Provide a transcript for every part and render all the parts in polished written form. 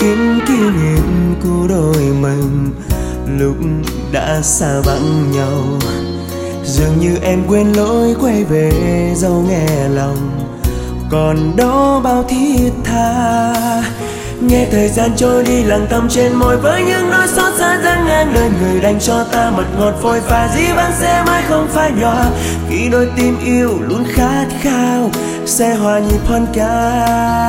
kín kỷ niệm của đôi mình lúc đã xa vắng nhau. Dường như em quên lối quay về dẫu nghe lòng còn đó bao thiết tha. Nghe thời gian trôi đi lặng thầm trên môi với những nỗi xót xa dang ngang nơi người dành cho ta mật ngọt phôi pha dĩ vãng sẽ mãi không phai nhòa. Khi đôi tim yêu luôn khát khao sẽ hòa nhịp hơn ca.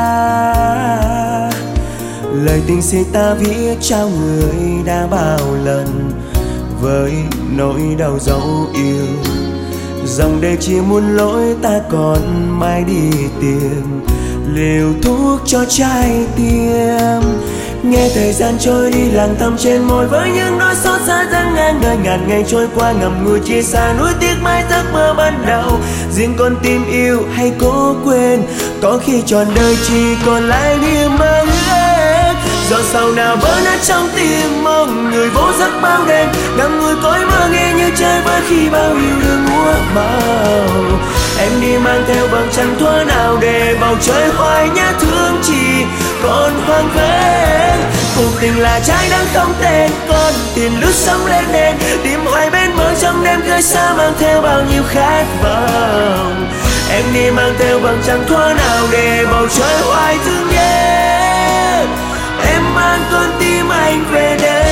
Lời tình si ta viết trao người đã bao lần với nỗi đau dấu yêu. Dòng đời chỉ muốn lỗi ta còn mãi đi tìm liều thuốc cho trái tim. Nghe thời gian trôi đi lặng thầm trên môi với những nỗi xót xa dang ngang đời ngàn ngày trôi qua ngậm ngùi chia xa nuối tiếc mãi giấc mơ ban đầu. Riêng con tim yêu hay cố quên có khi trọn đời chỉ còn lại niềm mơ ước. Giọt sầu nào vỡ nát trong tim mong người vô giấc bao đêm ngậm ngùi cõi mơ nghe như chơi với khi bao yêu đương úa màu. Em đi mang theo vầng trăng thuở nào để bầu trời hoài nhớ thương chỉ còn hoang vắng. Cuộc tình là trái đắng không tên con tiền lướt sóng lên đèn tìm hoài bên bờ trong đêm cưới xa mang theo bao nhiêu khát vọng. Em đi mang theo vầng trăng thuở nào để bầu trời hoài thương nhớ. Em mang con tim anh về đây.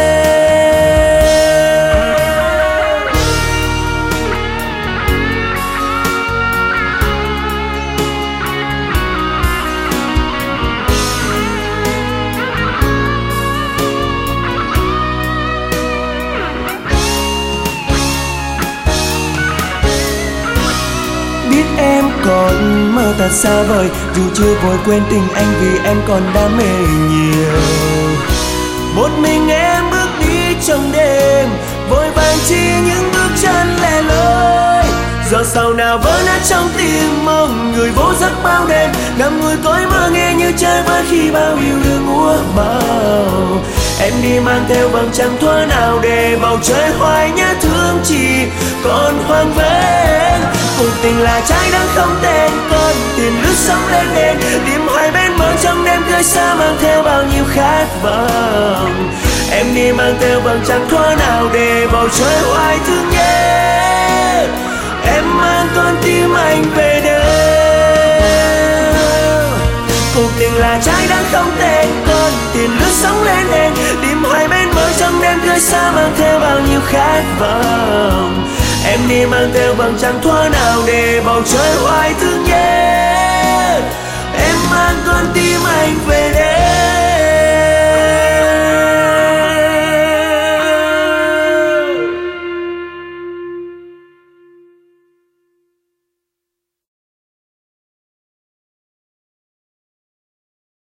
Biết em còn mơ thật xa vời dù chưa vội quên tình anh vì em còn đam mê nhiều. Một mình em bước đi trong đêm vội vàng chi những bước chân lẻ loi. Giọt sầu nào vỡ nát trong tim mong người vô giấc bao đêm ngậm ngùi cõi mơ nghe như chơi với khi bao yêu đương úa màu. Em đi mang theo vầng trăng thuở nào để bầu trời hoài nhớ thương chỉ còn hoang vắng. Cuộc tình là trái đắng không tên con tiền lướt sóng lên đèn tìm hoài bên bờ trong đêm cưới xa mang theo bao nhiêu khát vọng. Em đi mang theo vầng trăng thuở nào để bầu trời hoài thương nhớ. Em mang con tim anh về đâu. Cuộc tình là trái đắng không tên con tiền lướt sóng lên đèn tìm hoài bên bờ trong đêm cưới xa mang theo bao nhiêu khát vọng. Em đi mang theo vầng trăng thuở nào để